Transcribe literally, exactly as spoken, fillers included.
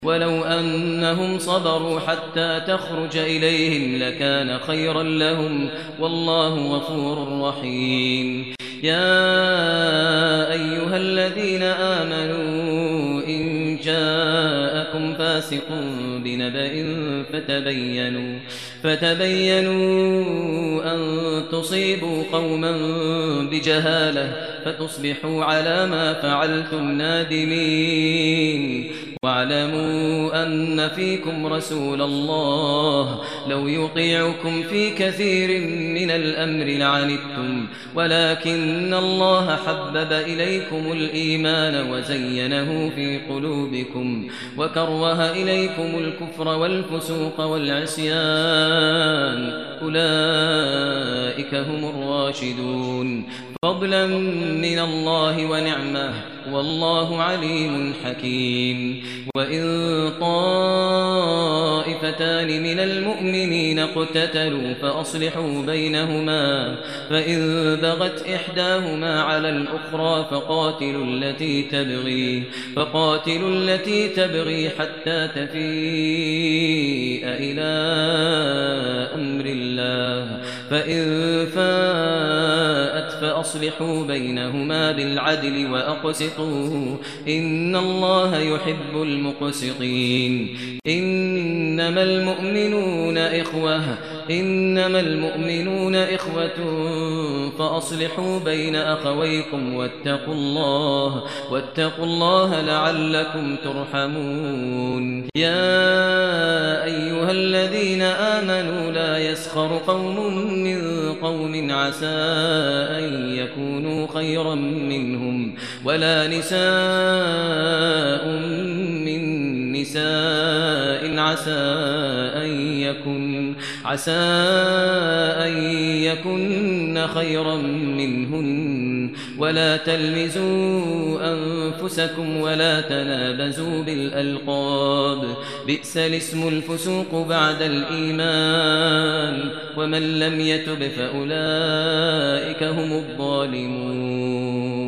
ولو أنهم صبروا حتى تخرج إليهم لكان خيرا لهم والله غفور رحيم. يا أيها الذين آمنوا إن جاءكم فاسق بنبأ فتبينوا فتبينوا أن تصيبوا قوما بجهالة فتصبحوا على ما فعلتم نادمين. واعلموا أن فيكم رسول الله لو يطيعكم في كثير من الأمر لعنتم ولكن الله حبب إليكم الإيمان وزينه في قلوبكم وكره إليكم الكفر والفسوق والعصيان أولئك هم الراشدون فضلا من الله ونعمه والله عليم حكيم. وإن طائفتان من المؤمنين اقتتلوا فأصلحوا بينهما فإن بغت إحداهما على الأخرى فقاتلوا التي تبغي فقاتلوا التي تبغي حتى تفيء إلى أمر الله فإن فاءت فأصلحوا بينهما بالعدل وأقسطوا إن الله يحب المقسطين. إنما المؤمنون إخوة إنما المؤمنون إخوة فأصلحوا بين أخويكم واتقوا الله واتقوا الله لعلكم ترحمون. يا أيها الذين آمنوا لا يسخر قوم من قوم عسى أن يكونوا خيرا منهم ولا نساء من نساء عسى أن يكن عسى أن يكن خيرا منهن ولا تلمزوا أنفسكم ولا تنابزوا بالألقاب بئس الاسم الفسوق بعد الإيمان ومن لم يتب فأولئك هم الظالمون.